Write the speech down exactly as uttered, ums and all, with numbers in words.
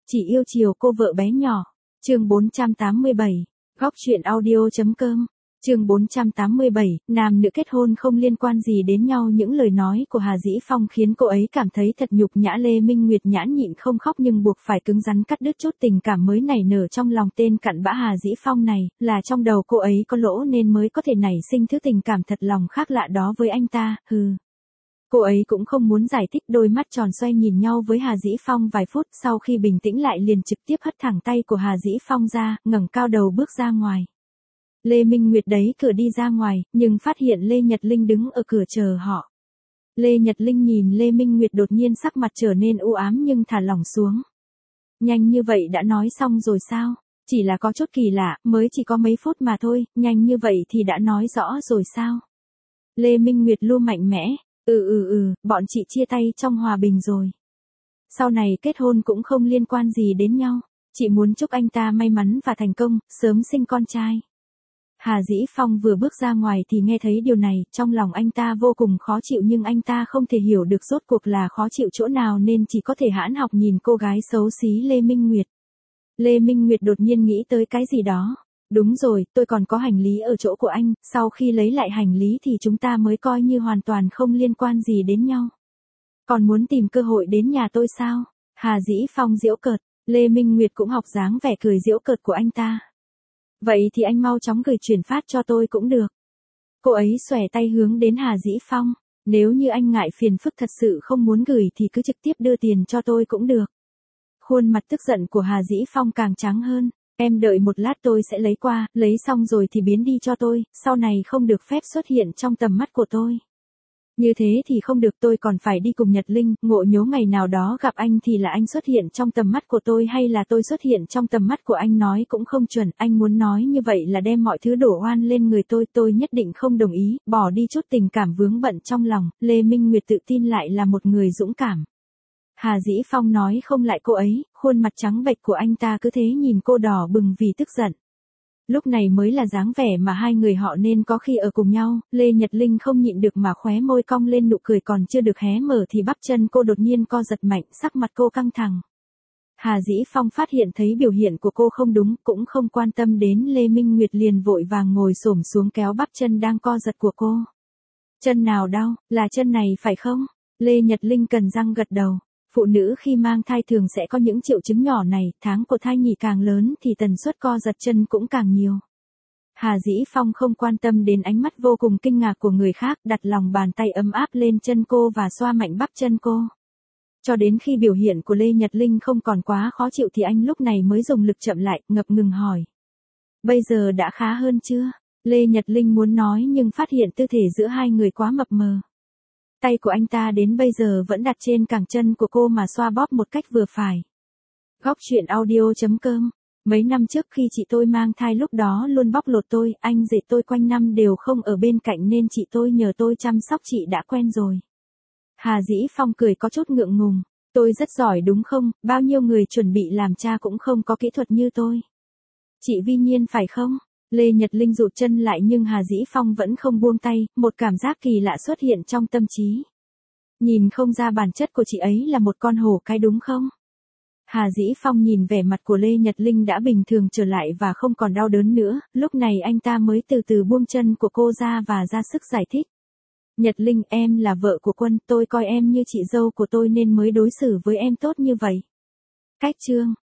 Chỉ yêu chiều cô vợ bé nhỏ. Chương bốn trăm tám mươi bảy. Góc truyện audio.com. Chương bốn trăm tám mươi bảy, nam nữ kết hôn không liên quan gì đến nhau. Những lời nói của Hà Dĩ Phong khiến cô ấy cảm thấy thật nhục nhã. Lê Minh Nguyệt nhãn nhịn không khóc nhưng buộc phải cứng rắn cắt đứt chút tình cảm mới nảy nở trong lòng tên cặn bã Hà Dĩ Phong này, là trong đầu cô ấy có lỗ nên mới có thể nảy sinh thứ tình cảm thật lòng khác lạ đó với anh ta, hừ. Cô ấy cũng không muốn giải thích, đôi mắt tròn xoay nhìn nhau với Hà Dĩ Phong vài phút, sau khi bình tĩnh lại liền trực tiếp hất thẳng tay của Hà Dĩ Phong ra, ngẩng cao đầu bước ra ngoài. Lê Minh Nguyệt đẩy cửa đi ra ngoài, nhưng phát hiện Lê Nhật Linh đứng ở cửa chờ họ. Lê Nhật Linh nhìn Lê Minh Nguyệt đột nhiên sắc mặt trở nên u ám nhưng thả lỏng xuống. Nhanh như vậy đã nói xong rồi sao? Chỉ là có chút kỳ lạ, mới chỉ có mấy phút mà thôi, nhanh như vậy thì đã nói rõ rồi sao? Lê Minh Nguyệt lu mạnh mẽ. Ừ ừ ừ, bọn chị chia tay trong hòa bình rồi. Sau này kết hôn cũng không liên quan gì đến nhau. Chị muốn chúc anh ta may mắn và thành công, sớm sinh con trai. Hà Dĩ Phong vừa bước ra ngoài thì nghe thấy điều này, trong lòng anh ta vô cùng khó chịu nhưng anh ta không thể hiểu được rốt cuộc là khó chịu chỗ nào nên chỉ có thể hãn học nhìn cô gái xấu xí Lê Minh Nguyệt. Lê Minh Nguyệt đột nhiên nghĩ tới cái gì đó. Đúng rồi, tôi còn có hành lý ở chỗ của anh, sau khi lấy lại hành lý thì chúng ta mới coi như hoàn toàn không liên quan gì đến nhau. Còn muốn tìm cơ hội đến nhà tôi sao? Hà Dĩ Phong giễu cợt, Lê Minh Nguyệt cũng học dáng vẻ cười giễu cợt của anh ta. Vậy thì anh mau chóng gửi chuyển phát cho tôi cũng được. Cô ấy xòe tay hướng đến Hà Dĩ Phong, nếu như anh ngại phiền phức thật sự không muốn gửi thì cứ trực tiếp đưa tiền cho tôi cũng được. Khuôn mặt tức giận của Hà Dĩ Phong càng trắng hơn. Em đợi một lát tôi sẽ lấy qua, lấy xong rồi thì biến đi cho tôi, sau này không được phép xuất hiện trong tầm mắt của tôi. Như thế thì không được, tôi còn phải đi cùng Nhật Linh, ngộ nhớ ngày nào đó gặp anh thì là anh xuất hiện trong tầm mắt của tôi hay là tôi xuất hiện trong tầm mắt của anh nói cũng không chuẩn, anh muốn nói như vậy là đem mọi thứ đổ oan lên người tôi, tôi nhất định không đồng ý, bỏ đi chút tình cảm vướng bận trong lòng. Lê Minh Nguyệt tự tin lại là một người dũng cảm. Hà Dĩ Phong nói không lại cô ấy, khuôn mặt trắng bệch của anh ta cứ thế nhìn cô đỏ bừng vì tức giận. Lúc này mới là dáng vẻ mà hai người họ nên có khi ở cùng nhau. Lê Nhật Linh không nhịn được mà khóe môi cong lên nụ cười, còn chưa được hé mở thì bắp chân cô đột nhiên co giật mạnh, sắc mặt cô căng thẳng. Hà Dĩ Phong phát hiện thấy biểu hiện của cô không đúng, cũng không quan tâm đến Lê Minh Nguyệt liền vội vàng ngồi xổm xuống kéo bắp chân đang co giật của cô. Chân nào đau, là chân này phải không? Lê Nhật Linh cần răng gật đầu. Phụ nữ khi mang thai thường sẽ có những triệu chứng nhỏ này, tháng của thai nhì càng lớn thì tần suất co giật chân cũng càng nhiều. Hà Dĩ Phong không quan tâm đến ánh mắt vô cùng kinh ngạc của người khác, đặt lòng bàn tay ấm áp lên chân cô và xoa mạnh bắp chân cô. Cho đến khi biểu hiện của Lê Nhật Linh không còn quá khó chịu thì anh lúc này mới dùng lực chậm lại, ngập ngừng hỏi. Bây giờ đã khá hơn chưa? Lê Nhật Linh muốn nói nhưng phát hiện tư thể giữa hai người quá mập mờ. Tay của anh ta đến bây giờ vẫn đặt trên cẳng chân của cô mà xoa bóp một cách vừa phải. Góc truyện audio.com. Mấy năm trước khi chị tôi mang thai lúc đó luôn bóc lột tôi, anh rể tôi quanh năm đều không ở bên cạnh nên chị tôi nhờ tôi chăm sóc chị đã quen rồi. Hà Dĩ Phong cười có chút ngượng ngùng. Tôi rất giỏi đúng không, bao nhiêu người chuẩn bị làm cha cũng không có kỹ thuật như tôi. Chị Vi Nhiên phải không? Lê Nhật Linh rụt chân lại nhưng Hà Dĩ Phong vẫn không buông tay, một cảm giác kỳ lạ xuất hiện trong tâm trí. Nhìn không ra bản chất của chị ấy là một con hổ cái đúng không? Hà Dĩ Phong nhìn vẻ mặt của Lê Nhật Linh đã bình thường trở lại và không còn đau đớn nữa, lúc này anh ta mới từ từ buông chân của cô ra và ra sức giải thích. Nhật Linh, em là vợ của Quân, tôi coi em như chị dâu của tôi nên mới đối xử với em tốt như vậy. Cách chương.